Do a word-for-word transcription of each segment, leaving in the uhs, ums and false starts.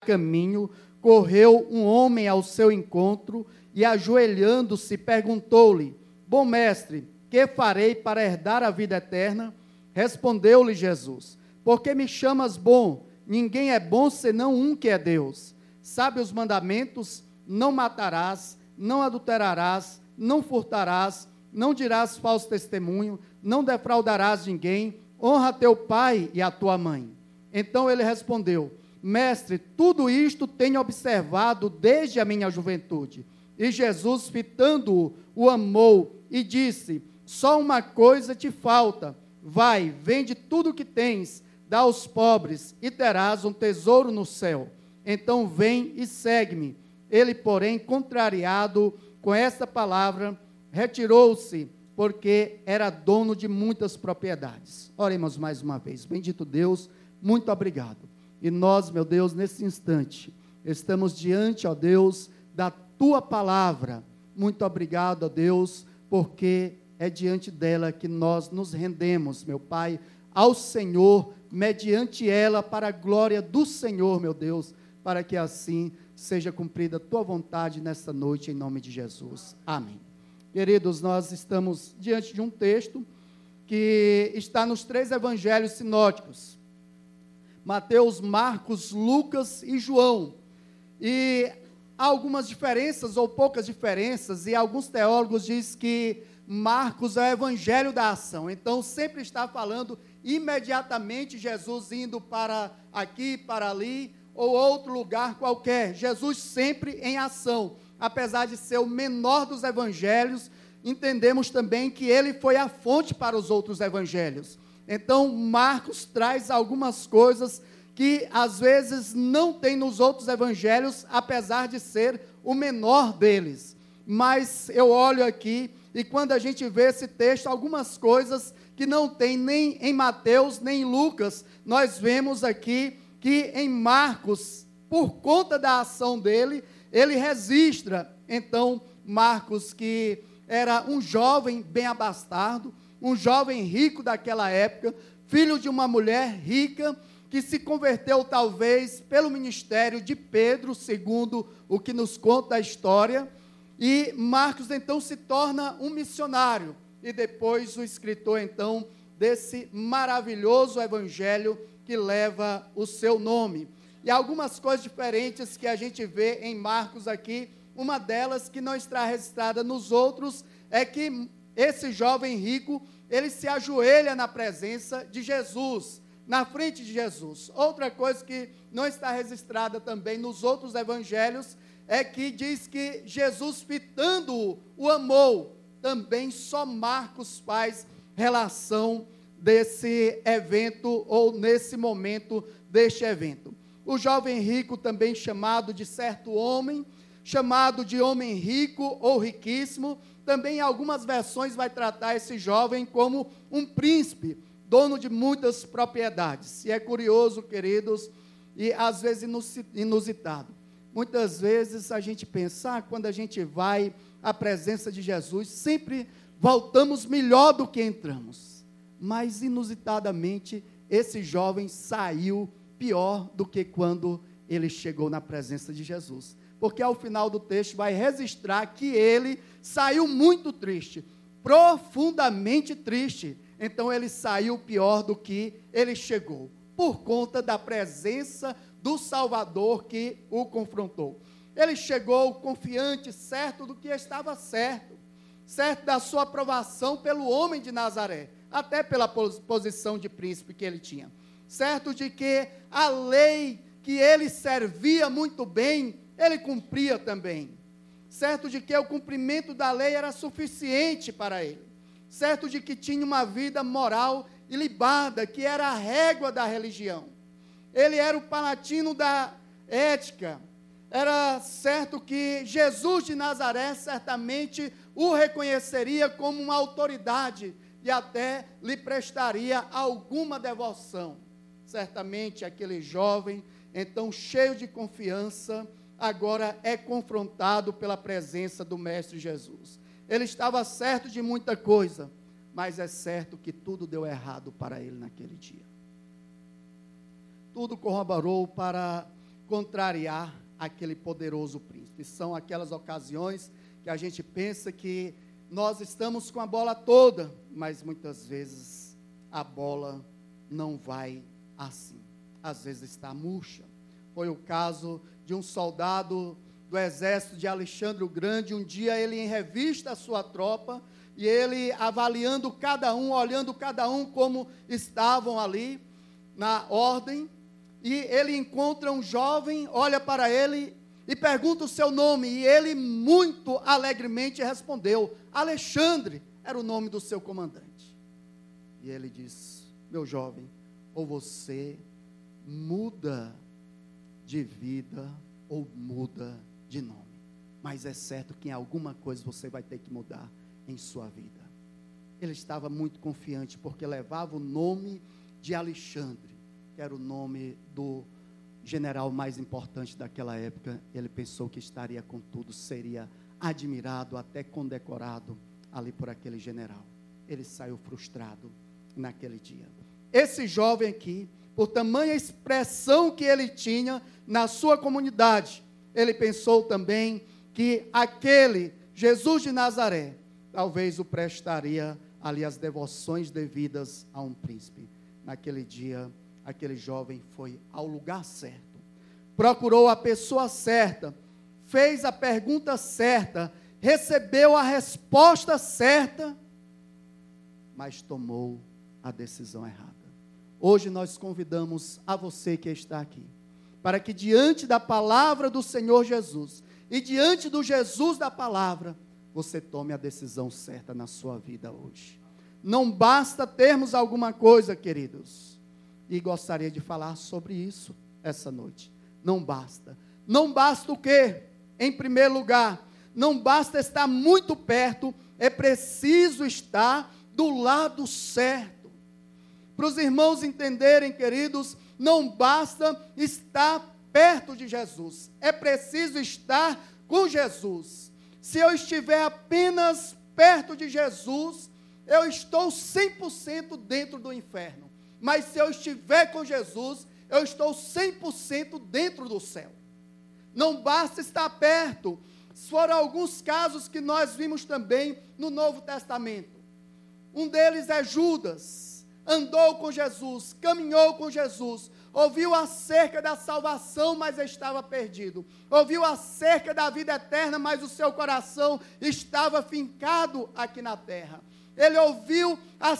caminho, correu um homem ao seu encontro e, ajoelhando-se, perguntou-lhe: Bom mestre, que farei para herdar a vida eterna? Respondeu-lhe Jesus: Por que me chamas bom? Ninguém é bom senão um, que é Deus. Sabe os mandamentos? Não matarás, não adulterarás, não furtarás, não dirás falso testemunho, não defraudarás ninguém, honra teu pai e a tua mãe. Então ele respondeu: Mestre, tudo isto tenho observado desde a minha juventude. E Jesus, fitando-o, o amou e disse: Só uma coisa te falta. Vai, vende tudo o que tens, dá aos pobres, e terás um tesouro no céu. Então vem e segue-me. Ele, porém, contrariado com esta palavra, retirou-se, porque era dono de muitas propriedades. Oremos mais uma vez. Bendito Deus, muito obrigado. E nós, meu Deus, nesse instante, estamos diante, ó Deus, da Tua palavra. Muito obrigado, ó Deus, porque é diante dela que nós nos rendemos, meu Pai, ao Senhor, mediante ela, para a glória do Senhor, meu Deus, para que assim seja cumprida a Tua vontade nesta noite, em nome de Jesus. Amém. Queridos, nós estamos diante de um texto que está nos três evangelhos sinóticos: Mateus, Marcos, Lucas e João. E há algumas diferenças, ou poucas diferenças, e alguns teólogos dizem que Marcos é o evangelho da ação. Então, sempre está falando imediatamente Jesus indo para aqui, para ali, ou outro lugar qualquer. Jesus sempre em ação. Apesar de ser o menor dos evangelhos, entendemos também que ele foi a fonte para os outros evangelhos. Então, Marcos traz algumas coisas que, às vezes, não tem nos outros evangelhos, apesar de ser o menor deles. Mas eu olho aqui, e quando a gente vê esse texto, algumas coisas que não tem nem em Mateus, nem em Lucas, nós vemos aqui que em Marcos, por conta da ação dele, ele registra, então, Marcos, que era um jovem bem abastado, um jovem rico daquela época, filho de uma mulher rica, que se converteu talvez pelo ministério de Pedro, segundo o que nos conta a história, e Marcos então se torna um missionário, e depois o escritor então desse maravilhoso evangelho que leva o seu nome. E algumas coisas diferentes que a gente vê em Marcos aqui, uma delas que não está registrada nos outros, é que esse jovem rico, ele se ajoelha na presença de Jesus, na frente de Jesus. Outra coisa que não está registrada também nos outros evangelhos, é que diz que Jesus, fitando-o, o amou. Também só Marcos faz relação desse evento, ou nesse momento deste evento. O jovem rico, também chamado de certo homem, chamado de homem rico ou riquíssimo, também em algumas versões vai tratar esse jovem como um príncipe, dono de muitas propriedades. E é curioso, queridos, e às vezes inusitado. Muitas vezes a gente pensa, ah, quando a gente vai à presença de Jesus, sempre voltamos melhor do que entramos. Mas inusitadamente, esse jovem saiu pior do que quando ele chegou na presença de Jesus. Porque ao final do texto vai registrar que ele saiu muito triste, profundamente triste. Então ele saiu pior do que ele chegou, por conta da presença do Salvador que o confrontou. Ele chegou confiante, certo do que estava certo, certo da sua aprovação pelo homem de Nazaré, até pela posição de príncipe que ele tinha, certo de que a lei que ele servia muito bem, ele cumpria também, certo de que o cumprimento da lei era suficiente para ele, certo de que tinha uma vida moral ilibada, que era a régua da religião. Ele era o palatino da ética. Era certo que Jesus de Nazaré certamente o reconheceria como uma autoridade e até lhe prestaria alguma devoção. Certamente aquele jovem, então cheio de confiança, agora é confrontado pela presença do Mestre Jesus. Ele estava certo de muita coisa, mas é certo que tudo deu errado para ele naquele dia. Tudo corroborou para contrariar aquele poderoso príncipe. São aquelas ocasiões que a gente pensa que nós estamos com a bola toda, mas muitas vezes a bola não vai assim. Às vezes está murcha. Foi o caso de um soldado do exército de Alexandre o Grande. Um dia ele em revista a sua tropa, e ele avaliando cada um, olhando cada um como estavam ali na ordem, e ele encontra um jovem, olha para ele e pergunta o seu nome, e ele muito alegremente respondeu: Alexandre era o nome do seu comandante. E ele diz: meu jovem, ou você muda de vida ou muda de nome, mas é certo que em alguma coisa você vai ter que mudar em sua vida. Ele estava muito confiante, porque levava o nome de Alexandre, que era o nome do general mais importante daquela época. Ele pensou que estaria com tudo, seria admirado, até condecorado ali por aquele general. Ele saiu frustrado naquele dia. Esse jovem aqui, por tamanha expressão que ele tinha na sua comunidade, ele pensou também que aquele Jesus de Nazaré talvez o prestaria ali as devoções devidas a um príncipe. Naquele dia, aquele jovem foi ao lugar certo, procurou a pessoa certa, fez a pergunta certa, recebeu a resposta certa, mas tomou a decisão errada. Hoje nós convidamos a você que está aqui, para que diante da palavra do Senhor Jesus, e diante do Jesus da palavra, você tome a decisão certa na sua vida hoje. Não basta termos alguma coisa, queridos, e gostaria de falar sobre isso essa noite. Não basta. Não basta o quê? Em primeiro lugar, não basta estar muito perto, é preciso estar do lado certo. Para os irmãos entenderem, queridos, não basta estar perto de Jesus, é preciso estar com Jesus. Se eu estiver apenas perto de Jesus, eu estou cem por cento dentro do inferno. Mas se eu estiver com Jesus, eu estou cem por cento dentro do céu. Não basta estar perto. Foram alguns casos que nós vimos também no Novo Testamento. Um deles é Judas. Andou com Jesus, caminhou com Jesus, ouviu acerca da salvação, mas estava perdido. Ouviu acerca da vida eterna, mas o seu coração estava fincado aqui na terra. Ele ouviu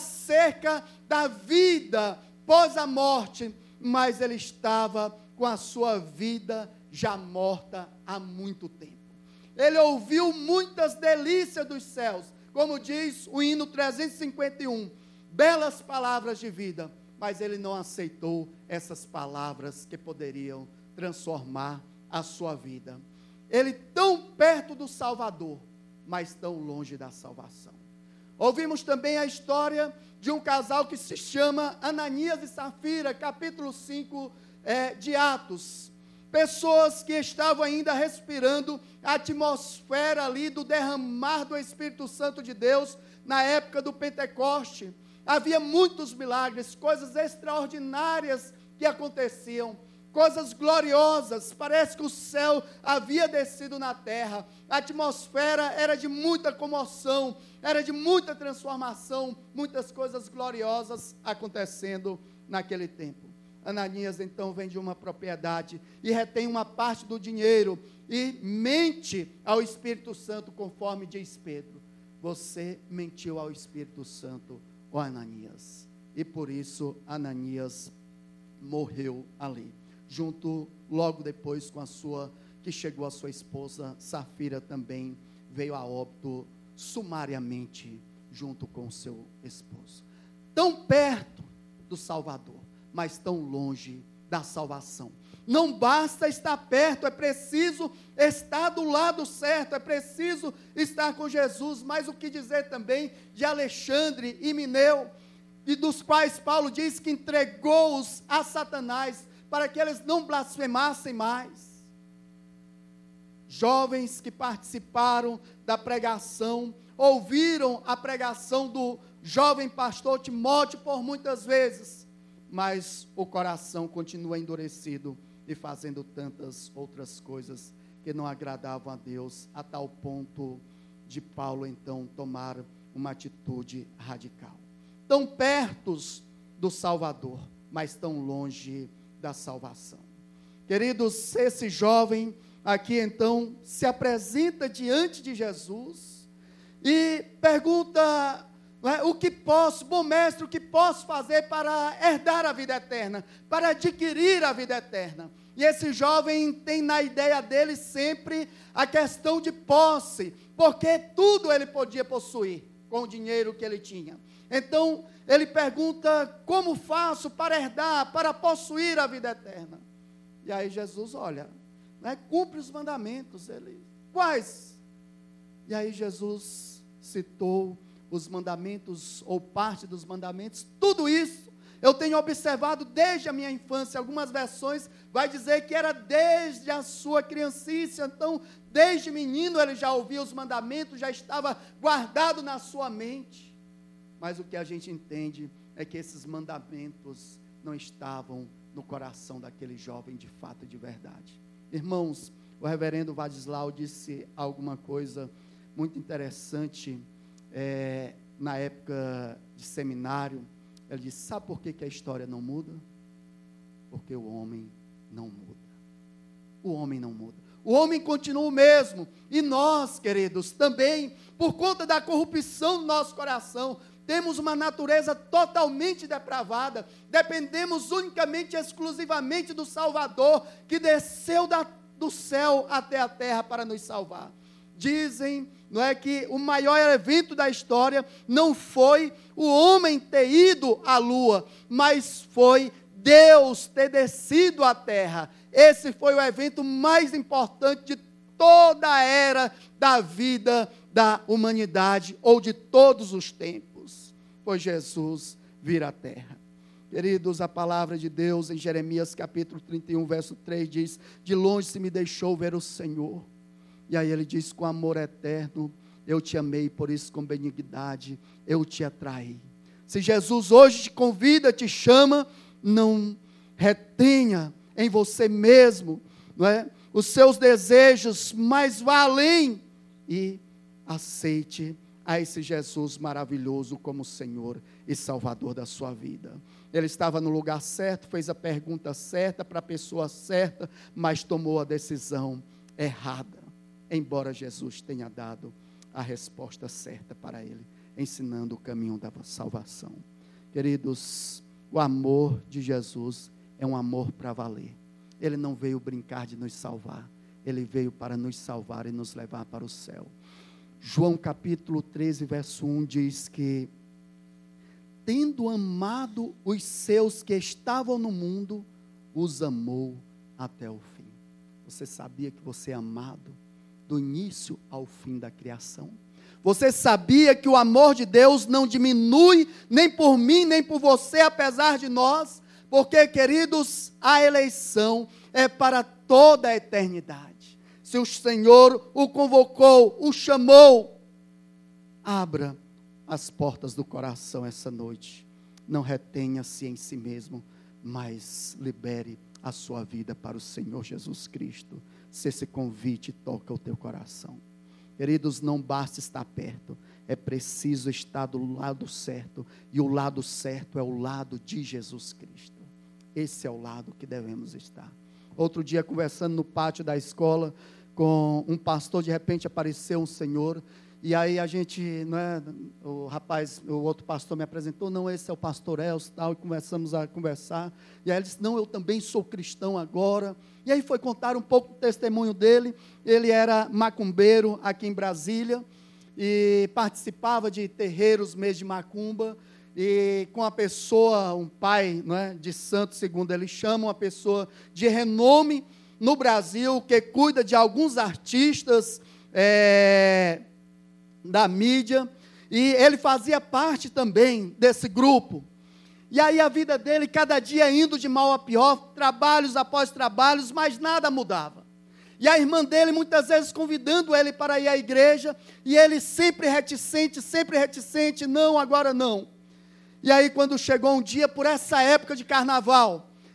acerca da vida pós a morte, mas ele estava com a sua vida já morta há muito tempo. Ele ouviu muitas delícias dos céus, como diz o hino trezentos e cinquenta e um, belas palavras de vida, mas ele não aceitou essas palavras que poderiam transformar a sua vida. Ele tão perto do Salvador, mas tão longe da salvação. Ouvimos também a história de um casal que se chama Ananias e Safira, capítulo cinco é, de Atos. Pessoas que estavam ainda respirando a atmosfera ali do derramar do Espírito Santo de Deus na época do Pentecoste. Havia muitos milagres, coisas extraordinárias que aconteciam, coisas gloriosas. Parece que o céu havia descido na terra. A atmosfera era de muita comoção, era de muita transformação, muitas coisas gloriosas acontecendo naquele tempo. Ananias então vende uma propriedade e retém uma parte do dinheiro e mente ao Espírito Santo, conforme diz Pedro. Você mentiu ao Espírito Santo, ó Ananias. E por isso Ananias morreu ali, junto logo depois com a sua, que chegou a sua esposa Safira também veio a óbito sumariamente junto com o seu esposo. Tão perto do Salvador, mas tão longe da salvação. Não basta estar perto, é preciso estar do lado certo, é preciso estar com Jesus. Mas o que dizer também de Alexandre e Mineu, e dos quais Paulo diz que entregou-os a Satanás, para que eles não blasfemassem mais. Jovens que participaram da pregação, ouviram a pregação do jovem pastor Timóteo por muitas vezes, mas o coração continua endurecido e fazendo tantas outras coisas que não agradavam a Deus, a tal ponto de Paulo então tomar uma atitude radical. Tão perto do Salvador, mas tão longe da salvação. Queridos, esse jovem aqui então se apresenta diante de Jesus e pergunta, não é, o que posso, bom mestre, o que posso fazer para herdar a vida eterna, para adquirir a vida eterna? E esse jovem tem na ideia dele sempre a questão de posse, porque tudo ele podia possuir com o dinheiro que ele tinha. Então, ele pergunta, como faço para herdar, para possuir a vida eterna? E aí Jesus, olha, né, cumpre os mandamentos. Ele, quais? E aí Jesus citou os mandamentos, ou parte dos mandamentos. Tudo isso eu tenho observado desde a minha infância. Algumas versões vai dizer que era desde a sua criancice. Então, desde menino ele já ouvia os mandamentos, já estava guardado na sua mente. Mas o que a gente entende é que esses mandamentos não estavam no coração daquele jovem de fato e de verdade. Irmãos, o reverendo Vadislau disse alguma coisa muito interessante é, na época de seminário. Ele disse, sabe por que, que a história não muda? Porque o homem não muda. O homem não muda. O homem continua o mesmo. E nós, queridos, também, por conta da corrupção do nosso coração, temos uma natureza totalmente depravada, dependemos unicamente, exclusivamente do Salvador, que desceu da, do céu até a terra para nos salvar. Dizem, não é, que o maior evento da história não foi o homem ter ido à lua, mas foi Deus ter descido à terra. Esse foi o evento mais importante de toda a era da vida da humanidade, ou de todos os tempos. Foi Jesus vir à terra. Queridos, a palavra de Deus em Jeremias capítulo trinta e um, verso três diz, de longe se me deixou ver o Senhor. E aí ele diz, com amor eterno, eu te amei, por isso com benignidade eu te atraí. Se Jesus hoje te convida, te chama, não retenha em você mesmo, não é, os seus desejos, mas vá além e aceite a esse Jesus maravilhoso como Senhor e Salvador da sua vida. Ele estava no lugar certo, fez a pergunta certa para a pessoa certa, mas tomou a decisão errada, embora Jesus tenha dado a resposta certa para ele, ensinando o caminho da salvação. Queridos, o amor de Jesus é um amor para valer. Ele não veio brincar de nos salvar, ele veio para nos salvar e nos levar para o céu. João capítulo treze, verso um diz que, tendo amado os seus que estavam no mundo, os amou até o fim. Você sabia que você é amado do início ao fim da criação? Você sabia que o amor de Deus não diminui nem por mim, nem por você, apesar de nós? Porque, queridos, a eleição é para toda a eternidade. Se o Senhor o convocou, o chamou, abra as portas do coração essa noite. Não retenha-se em si mesmo, mas libere a sua vida para o Senhor Jesus Cristo. Se esse convite toca o teu coração. Queridos, não basta estar perto, é preciso estar do lado certo. E o lado certo é o lado de Jesus Cristo. Esse é o lado que devemos estar. Outro dia, conversando no pátio da escola com um pastor, de repente apareceu um senhor, e aí a gente, não é, o rapaz, o outro pastor me apresentou, não, esse é o pastor Elcio, tal, e começamos a conversar, e aí ele disse, não, eu também sou cristão agora, e aí foi contar um pouco do testemunho dele. Ele era macumbeiro aqui em Brasília, e participava de terreiros, mês de macumba, e com a pessoa, um pai, não é, de santo, segundo ele chama, uma pessoa de renome no Brasil, que cuida de alguns artistas é, da mídia, e ele fazia parte também desse grupo. E aí a vida dele, cada dia indo de mal a pior, trabalhos após trabalhos, mas nada mudava. E a irmã dele, muitas vezes, convidando ele para ir à igreja, e ele sempre reticente, sempre reticente, não, agora não. E aí, quando chegou um dia, por essa época de carnaval,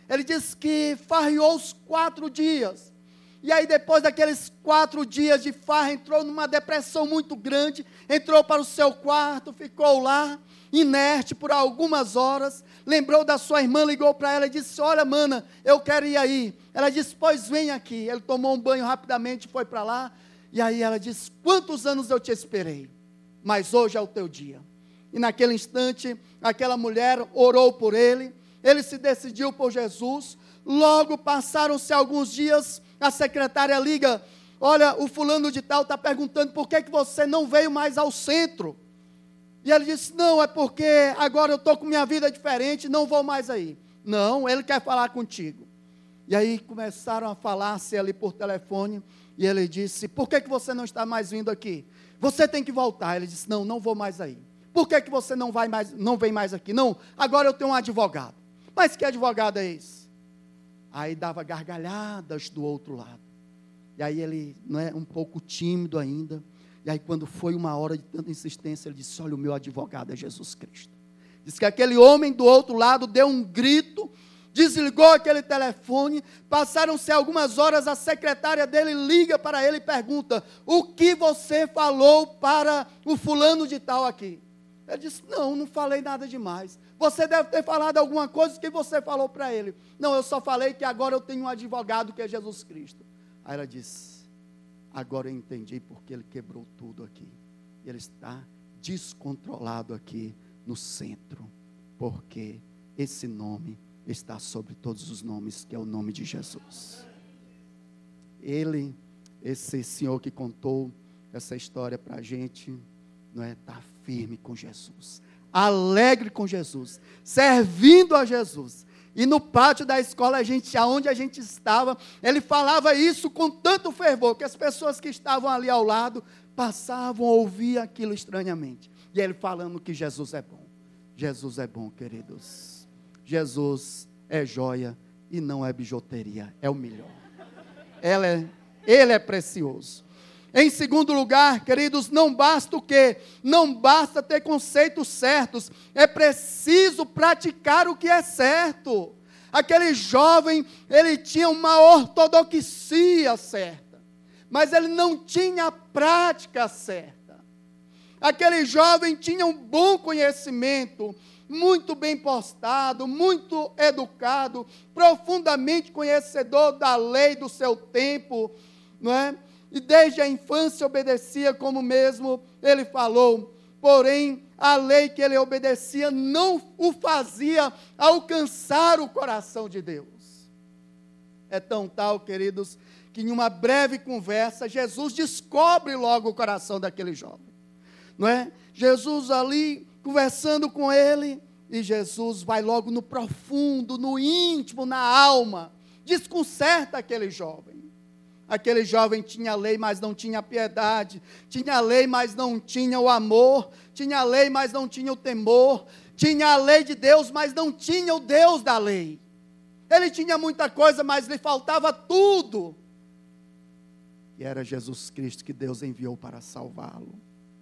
Ele diz que farriou os quatro dias. E aí depois daqueles quatro dias de farra, entrou numa depressão muito grande, entrou para o seu quarto, ficou lá, inerte por algumas horas, lembrou da sua irmã, ligou para ela e disse, olha, mana, eu quero ir aí. Ela disse, pois vem aqui. Ele tomou um banho rapidamente, foi para lá, e aí ela disse, quantos anos eu te esperei, mas hoje é o teu dia. E naquele instante, aquela mulher orou por ele, ele se decidiu por Jesus. Logo passaram-se alguns dias, a secretária liga, olha, o fulano de tal está perguntando por que, que você não veio mais ao centro. E ele disse, não, é porque agora eu estou com minha vida diferente, não vou mais aí. Não, ele quer falar contigo. E aí começaram a falar-se ali por telefone, e ele disse, por que, que você não está mais vindo aqui? Você tem que voltar. Ele disse, não, não vou mais aí. Por que, que você não, vai mais, não vem mais aqui? Não, agora eu tenho um advogado. Mas que advogado é esse? Aí dava gargalhadas do outro lado. E aí ele, não é, um pouco tímido ainda. E aí quando foi uma hora de tanta insistência, ele disse, olha, o meu advogado é Jesus Cristo. Diz que aquele homem do outro lado deu um grito, desligou aquele telefone, passaram-se algumas horas, a secretária dele liga para ele e pergunta, o que você falou para o fulano de tal aqui? Ele disse, não, não falei nada demais. Você deve ter falado alguma coisa que você falou para ele. Não, eu só falei que agora eu tenho um advogado que é Jesus Cristo. Aí ela disse, agora eu entendi porque ele quebrou tudo aqui. Ele está descontrolado aqui no centro, porque esse nome está sobre todos os nomes, que é o nome de Jesus. Ele, esse senhor que contou essa história para a gente, não é, está firme com Jesus, alegre com Jesus, servindo a Jesus. E no pátio da escola, a gente, aonde a gente estava, ele falava isso com tanto fervor, que as pessoas que estavam ali ao lado, passavam a ouvir aquilo estranhamente. E ele falando que Jesus é bom. Jesus é bom, queridos. Jesus é joia e não é bijuteria, é o melhor. Ela é, ele é precioso. Em segundo lugar, queridos, não basta o quê? Não basta ter conceitos certos, é preciso praticar o que é certo. Aquele jovem, ele tinha uma ortodoxia certa, mas ele não tinha a prática certa. Aquele jovem tinha um bom conhecimento, muito bem postado, muito educado, profundamente conhecedor da lei do seu tempo, não é? E desde a infância obedecia, como mesmo ele falou, porém a lei que ele obedecia não o fazia alcançar o coração de Deus. É tão tal, queridos, que em uma breve conversa, Jesus descobre logo o coração daquele jovem, não é? Jesus ali conversando com ele, e Jesus vai logo no profundo, no íntimo, na alma, desconcerta aquele jovem. Aquele jovem tinha a lei, mas não tinha a piedade, tinha a lei, mas não tinha o amor, tinha a lei, mas não tinha o temor, tinha a lei de Deus, mas não tinha o Deus da lei. Ele tinha muita coisa, mas lhe faltava tudo. E era Jesus Cristo que Deus enviou para salvá-lo.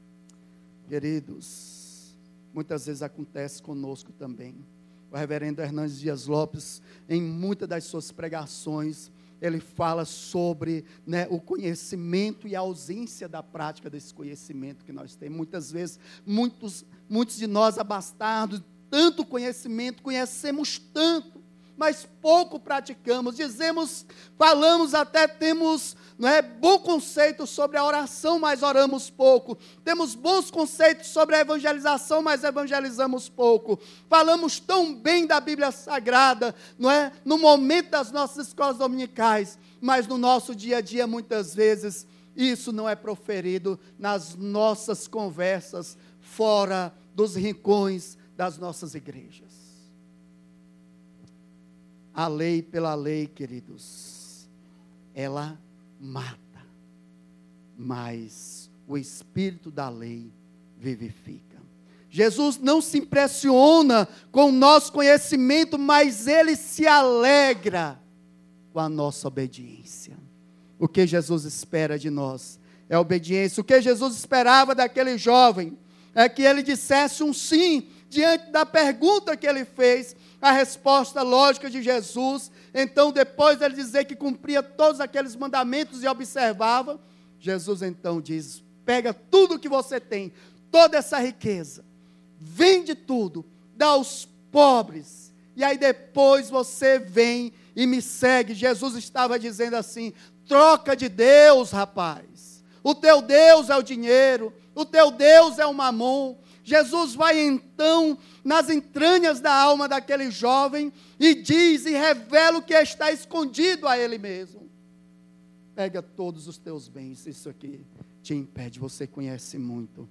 Queridos, muitas vezes acontece conosco também. O reverendo Hernandes Dias Lopes, em muitas das suas pregações, ele fala sobre, né, o conhecimento e a ausência da prática desse conhecimento que nós temos. Muitas vezes, muitos, muitos de nós abastados, tanto conhecimento, conhecemos tanto, mas pouco praticamos. Dizemos, falamos até, temos, não é, bom conceito sobre a oração, mas oramos pouco. Temos bons conceitos sobre a evangelização, mas evangelizamos pouco. Falamos tão bem da Bíblia Sagrada, não é, no momento das nossas escolas dominicais, mas no nosso dia a dia, muitas vezes, isso não é proferido nas nossas conversas, fora dos rincões das nossas igrejas. A lei pela lei, queridos, ela mata, mas o espírito da lei vivifica. Jesus não se impressiona com o nosso conhecimento, mas ele se alegra com a nossa obediência. O que Jesus espera de nós é obediência. O que Jesus esperava daquele jovem é que ele dissesse um sim, diante da pergunta que ele fez, a resposta lógica de Jesus, então depois ele dizer que cumpria todos aqueles mandamentos e observava, Jesus então diz, pega tudo que você tem, toda essa riqueza, vende tudo, dá aos pobres, e aí depois você vem e me segue. Jesus estava dizendo assim, troca de Deus, rapaz, o teu Deus é o dinheiro, o teu Deus é o mamon. Jesus vai então nas entranhas da alma daquele jovem e diz e revela o que está escondido a ele mesmo. Pega todos os teus bens, isso aqui te impede, você conhece muito,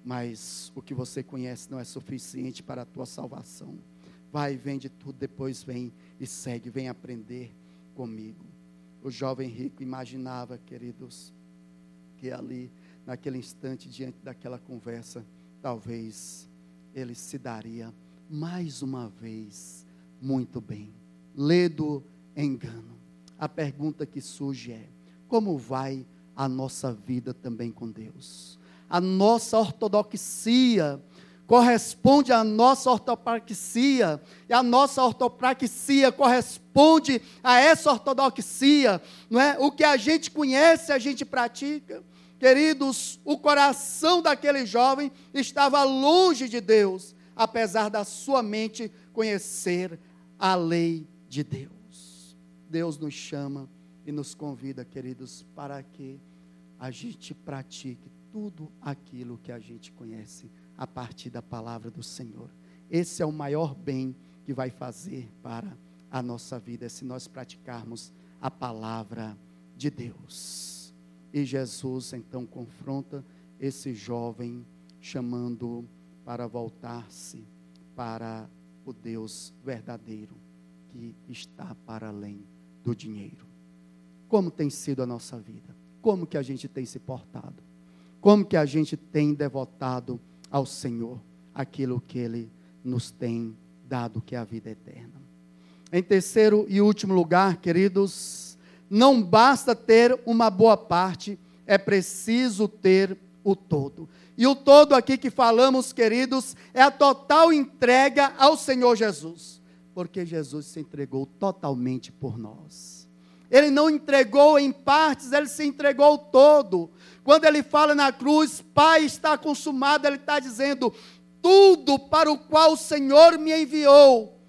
mas o que você conhece não é suficiente para a tua salvação. Vai, vende tudo, depois vem e segue, vem aprender comigo. O jovem rico imaginava, queridos, que ali, naquele instante, diante daquela conversa, talvez ele se daria mais uma vez muito bem. Lê do engano. A pergunta que surge é, como vai a nossa vida também com Deus? A nossa ortodoxia corresponde à nossa ortopraxia, e a nossa ortopraxia corresponde a essa ortodoxia, não é? O que a gente conhece, a gente pratica. Queridos, o coração daquele jovem estava longe de Deus, apesar da sua mente conhecer a lei de Deus. Deus nos chama e nos convida, queridos, para que a gente pratique tudo aquilo que a gente conhece a partir da palavra do Senhor. Esse é o maior bem que vai fazer para a nossa vida, se nós praticarmos a palavra de Deus. E Jesus então confronta esse jovem, chamando para voltar-se para o Deus verdadeiro, que está para além do dinheiro. Como tem sido a nossa vida? Como que a gente tem se portado? Como que a gente tem devotado ao Senhor aquilo que Ele nos tem dado, que é a vida eterna? Em terceiro e último lugar, queridos, não basta ter uma boa parte, é preciso ter o todo. E o todo aqui que falamos, queridos, é a total entrega ao Senhor Jesus. Porque Jesus se entregou totalmente por nós. Ele não entregou em partes, Ele se entregou todo. Quando Ele fala na cruz, Pai, está consumado, Ele está dizendo, tudo para o qual o Senhor me enviou,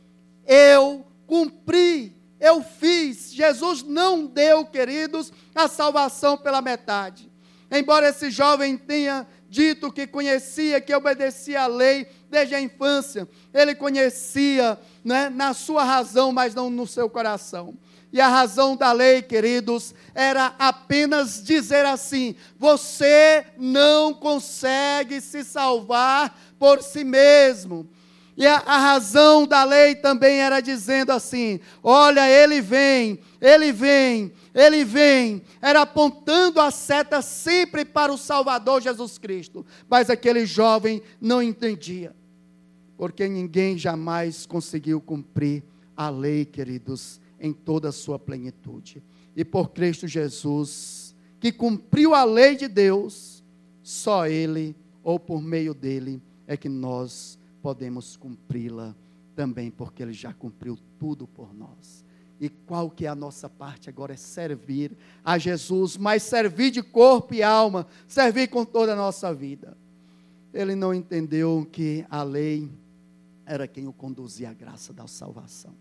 eu cumpri. Eu fiz. Jesus não deu, queridos, a salvação pela metade. Embora esse jovem tenha dito que conhecia, que obedecia à lei desde a infância, ele conhecia, né, na sua razão, mas não no seu coração. E a razão da lei, queridos, era apenas dizer assim, você não consegue se salvar por si mesmo. E a, a razão da lei também era dizendo assim, olha, ele vem, ele vem, ele vem. Era apontando a seta sempre para o Salvador Jesus Cristo. Mas aquele jovem não entendia. Porque ninguém jamais conseguiu cumprir a lei, queridos, em toda a sua plenitude. E por Cristo Jesus, que cumpriu a lei de Deus, só Ele, ou por meio dEle, é que nós podemos cumpri-la também, porque Ele já cumpriu tudo por nós. E qual que é a nossa parte agora? É servir a Jesus, mas servir de corpo e alma, servir com toda a nossa vida. Ele não entendeu que a lei era quem o conduzia à graça da salvação.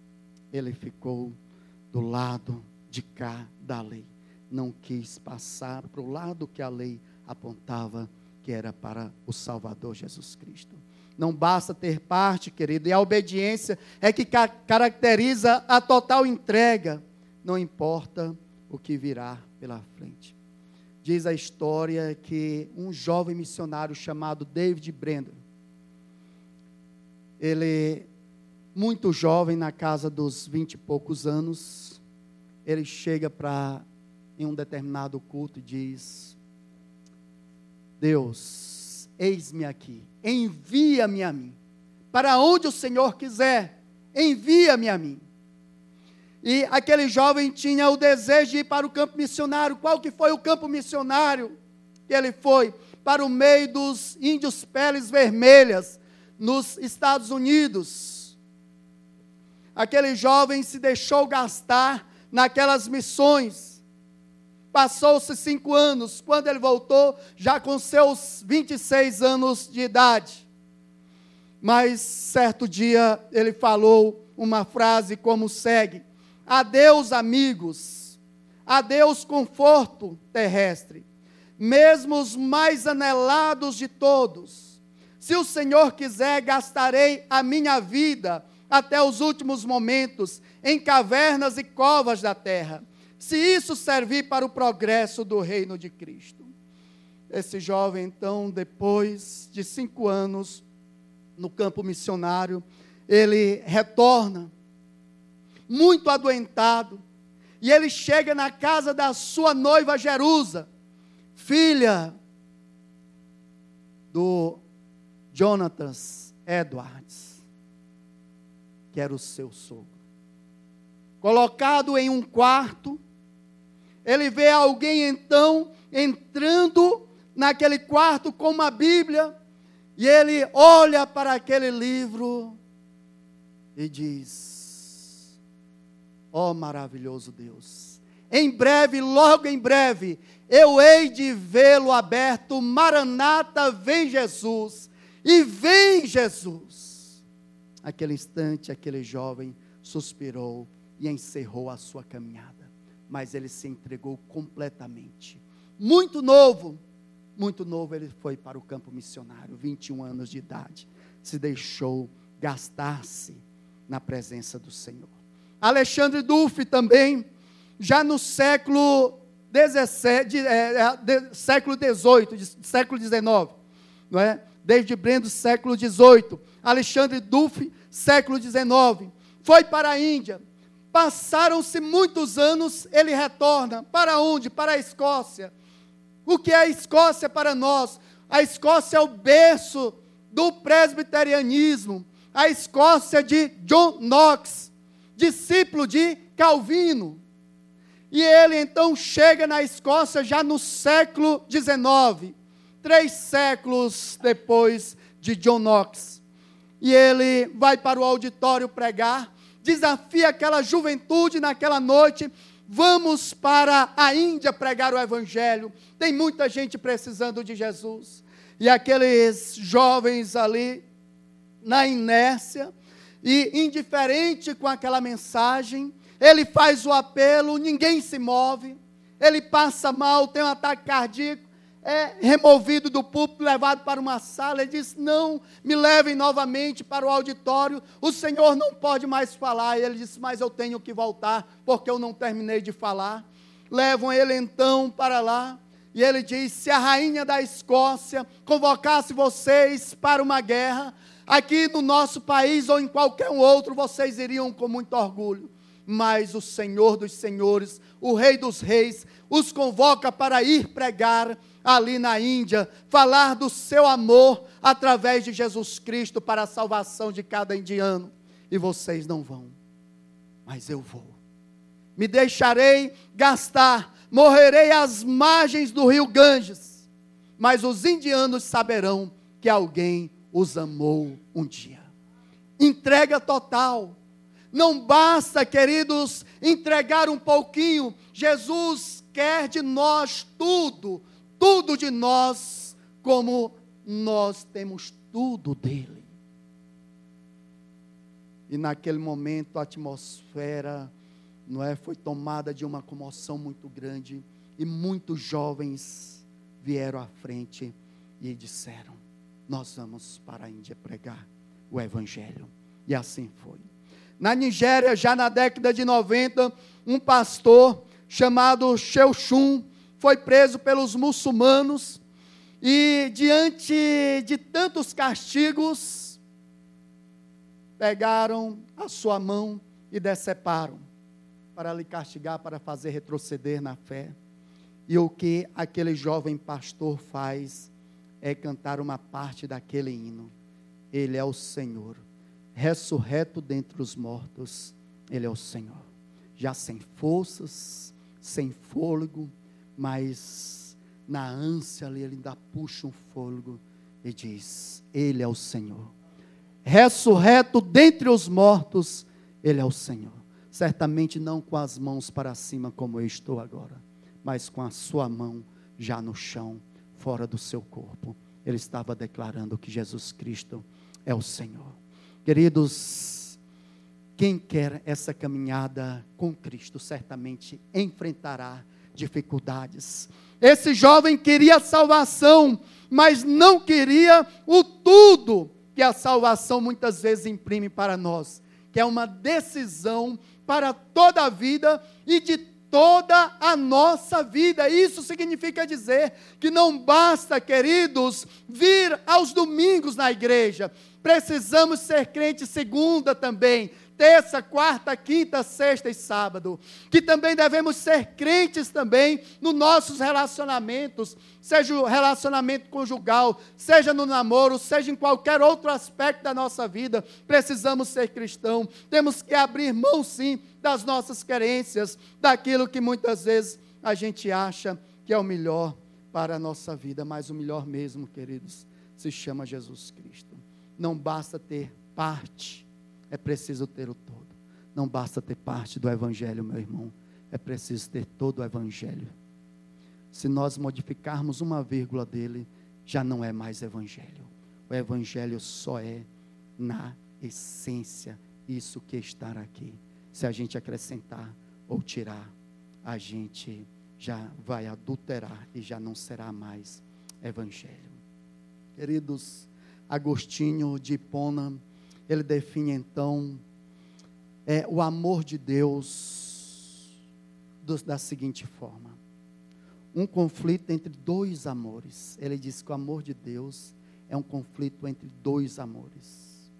Ele ficou do lado de cá da lei. Não quis passar para o lado que a lei apontava, que era para o Salvador Jesus Cristo. Não basta ter parte, querido, e a obediência é que ca- caracteriza a total entrega, não importa o que virá pela frente. Diz a história que um jovem missionário chamado David Brainerd, ele, muito jovem, na casa dos vinte e poucos anos, ele chega para, em um determinado culto e diz, Deus, eis-me aqui, envia-me a mim, para onde o Senhor quiser, envia-me a mim. E aquele jovem tinha o desejo de ir para o campo missionário. Qual que foi o campo missionário que ele foi? Para o meio dos índios peles vermelhas, nos Estados Unidos. Aquele jovem se deixou gastar naquelas missões. Passou-se cinco anos, quando ele voltou, já com seus vinte e seis anos de idade. Mas certo dia ele falou uma frase como segue: adeus, amigos, adeus, conforto terrestre, mesmo os mais anelados de todos. Se o Senhor quiser, gastarei a minha vida até os últimos momentos em cavernas e covas da terra, se isso servir para o progresso do reino de Cristo. Esse jovem, então, depois de cinco anos no campo missionário, ele retorna, muito adoentado, e ele chega na casa da sua noiva Jerusa, filha do Jonathan Edwards, que era o seu sogro. Colocado em um quarto, ele vê alguém então entrando naquele quarto com uma Bíblia, e ele olha para aquele livro e diz: ó maravilhoso Deus, em breve, logo em breve, eu hei de vê-lo aberto. Maranata, vem Jesus, e vem Jesus. Aquele instante, aquele jovem suspirou e encerrou a sua caminhada, mas ele se entregou completamente. Muito novo, muito novo, ele foi para o campo missionário, vinte e um anos de idade, se deixou gastar-se na presença do Senhor. Alexandre Duff também, já no século dezessete, é, é, século dezoito, século dezenove, não é? Desde Brendo, século dezoito, Alexandre Duff, século dezenove, foi para a Índia. Passaram-se muitos anos, ele retorna. Para onde? Para a Escócia. O que é a Escócia para nós? A Escócia é o berço do presbiterianismo. A Escócia de John Knox, discípulo de Calvino. E ele então chega na Escócia já no século dezenove, três séculos depois de John Knox. E ele vai para o auditório pregar, desafia aquela juventude naquela noite: vamos para a Índia pregar o Evangelho, tem muita gente precisando de Jesus. E aqueles jovens ali, na inércia, e indiferente com aquela mensagem, ele faz o apelo, ninguém se move, ele passa mal, tem um ataque cardíaco, é removido do púlpito, levado para uma sala. Ele diz: não, me levem novamente para o auditório, o Senhor não pode mais falar. E ele disse: mas eu tenho que voltar, porque eu não terminei de falar. Levam ele então para lá, e ele diz: se a rainha da Escócia convocasse vocês para uma guerra, aqui no nosso país ou em qualquer um outro, vocês iriam com muito orgulho. Mas o Senhor dos senhores, o Rei dos reis, os convoca para ir pregar ali na Índia, falar do seu amor através de Jesus Cristo para a salvação de cada indiano. E vocês não vão, mas eu vou. Me deixarei gastar, morrerei às margens do rio Ganges, mas os indianos saberão que alguém os amou um dia. Entrega total. Não basta, queridos, entregar um pouquinho. Jesus quer de nós tudo, tudo de nós, como nós temos tudo dele. E naquele momento a atmosfera, não é, foi tomada de uma comoção muito grande, e muitos jovens vieram à frente e disseram: nós vamos para a Índia pregar o Evangelho. E assim foi. Na Nigéria, já na década de noventa, um pastor chamado Sheu-Shum foi preso pelos muçulmanos, e diante de tantos castigos, pegaram a sua mão e deceparam, para lhe castigar, para fazer retroceder na fé. E o que aquele jovem pastor faz é cantar uma parte daquele hino: Ele é o Senhor, ressurreto dentre os mortos, Ele é o Senhor. Já sem forças, sem fôlego, mas na ânsia ali, ele ainda puxa um fôlego e diz: Ele é o Senhor, ressurreto dentre os mortos, Ele é o Senhor. Certamente não com as mãos para cima como eu estou agora, mas com a sua mão já no chão, fora do seu corpo. Ele estava declarando que Jesus Cristo é o Senhor. Queridos, quem quer essa caminhada com Cristo, certamente enfrentará dificuldades. Esse jovem queria salvação, mas não queria o tudo que a salvação muitas vezes imprime para nós, que é uma decisão para toda a vida e de toda a nossa vida. Isso significa dizer que não basta, queridos, vir aos domingos na igreja. Precisamos ser crentes segunda também, terça, quarta, quinta, sexta e sábado. Que também devemos ser crentes também nos nossos relacionamentos, seja o relacionamento conjugal, seja no namoro, seja em qualquer outro aspecto da nossa vida. Precisamos ser cristãos. Temos que abrir mão, sim, das nossas querências, daquilo que muitas vezes a gente acha que é o melhor para a nossa vida. Mas o melhor mesmo, queridos, se chama Jesus Cristo. Não basta ter parte, é preciso ter o todo. Não basta ter parte do Evangelho, meu irmão. É preciso ter todo o Evangelho. Se nós modificarmos uma vírgula dele, já não é mais Evangelho. O Evangelho só é na essência, isso que está aqui. Se a gente acrescentar ou tirar, a gente já vai adulterar e já não será mais Evangelho. Queridos, Agostinho de Hipona, ele define então é, o amor de Deus do, da seguinte forma: um conflito entre dois amores. Ele diz que o amor de Deus é um conflito entre dois amores.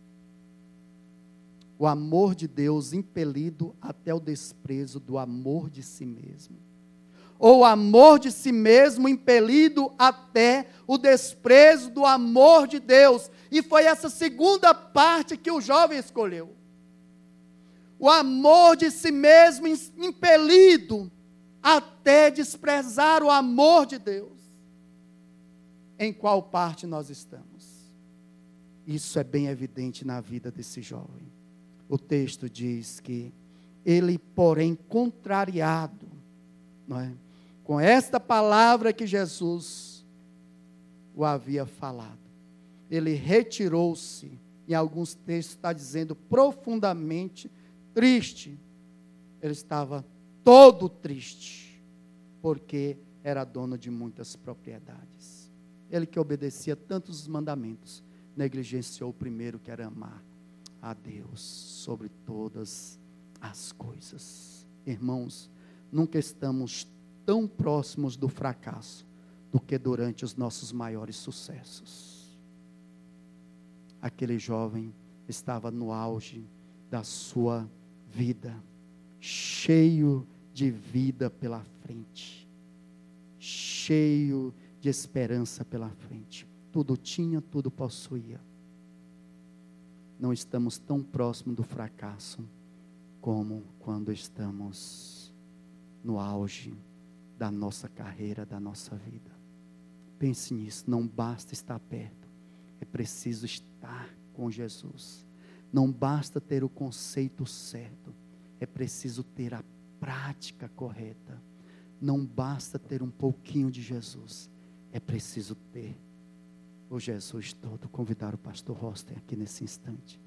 O amor de Deus impelido até o desprezo do amor de si mesmo. Ou o amor de si mesmo impelido até o desprezo do amor de Deus. E foi essa segunda parte que o jovem escolheu. O amor de si mesmo impelido até desprezar o amor de Deus. Em qual parte nós estamos? Isso é bem evidente na vida desse jovem. O texto diz que ele, porém, contrariado, não é? Com esta palavra que Jesus o havia falado, ele retirou-se. Em alguns textos está dizendo profundamente triste. Ele estava todo triste, porque era dono de muitas propriedades. Ele que obedecia tantos mandamentos, negligenciou o primeiro, que era amar a Deus sobre todas as coisas. Irmãos, nunca estamos tão próximos do fracasso do que durante os nossos maiores sucessos. Aquele jovem estava no auge da sua vida, cheio de vida pela frente, cheio de esperança pela frente. Tudo tinha, tudo possuía. Não estamos tão próximos do fracasso como quando estamos no auge da nossa carreira, da nossa vida. Pense nisso, não basta estar perto, é preciso estar com Jesus. Não basta ter o conceito certo, é preciso ter a prática correta. Não basta ter um pouquinho de Jesus, é preciso ter o Jesus todo. Convidar o pastor Roster aqui nesse instante.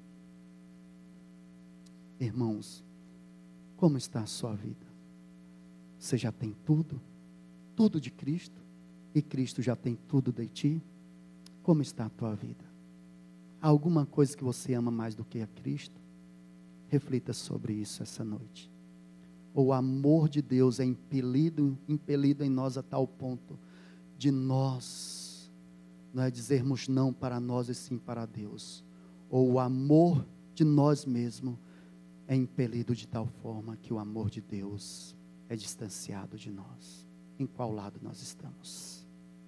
Irmãos, como está a sua vida? Você já tem tudo? Tudo de Cristo? E Cristo já tem tudo de ti? Como está a tua vida? Há alguma coisa que você ama mais do que a Cristo? Reflita sobre isso essa noite. O amor de Deus é impelido, impelido em nós a tal ponto de nós não é dizermos não para nós e sim para Deus. Ou o amor de nós mesmos é impelido de tal forma que o amor de Deus é distanciado de nós. Em qual lado nós estamos?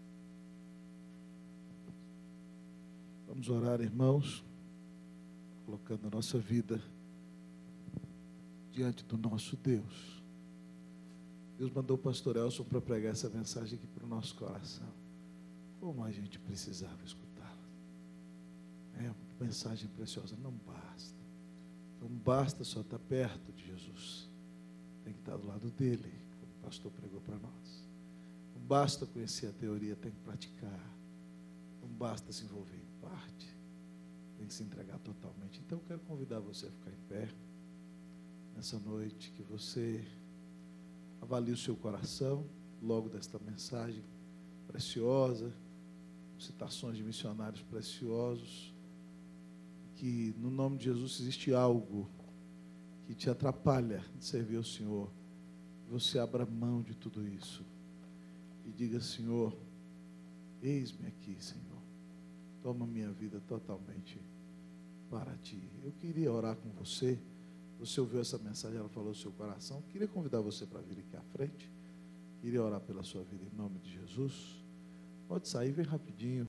Vamos orar, irmãos, colocando a nossa vida diante do nosso Deus. Deus mandou o pastor Elson para pregar essa mensagem aqui para o nosso coração. Como a gente precisava escutá-la. É, mensagem preciosa. Não basta. Não basta só estar perto de Jesus. Tem que estar do lado dele, como o pastor pregou para nós. Não basta conhecer a teoria, tem que praticar. Não basta se envolver em parte, tem que se entregar totalmente. Então, eu quero convidar você a ficar em pé nessa noite, que você avalie o seu coração, logo desta mensagem preciosa, citações de missionários preciosos, que no nome de Jesus, se existe algo que te atrapalha de servir ao Senhor, você abra mão de tudo isso e diga: Senhor, eis-me aqui, Senhor, toma minha vida totalmente para Ti. Eu queria orar com você. Você ouviu essa mensagem, ela falou no seu coração. Queria convidar você para vir aqui à frente. Queria orar pela sua vida em nome de Jesus. Pode sair, vem rapidinho.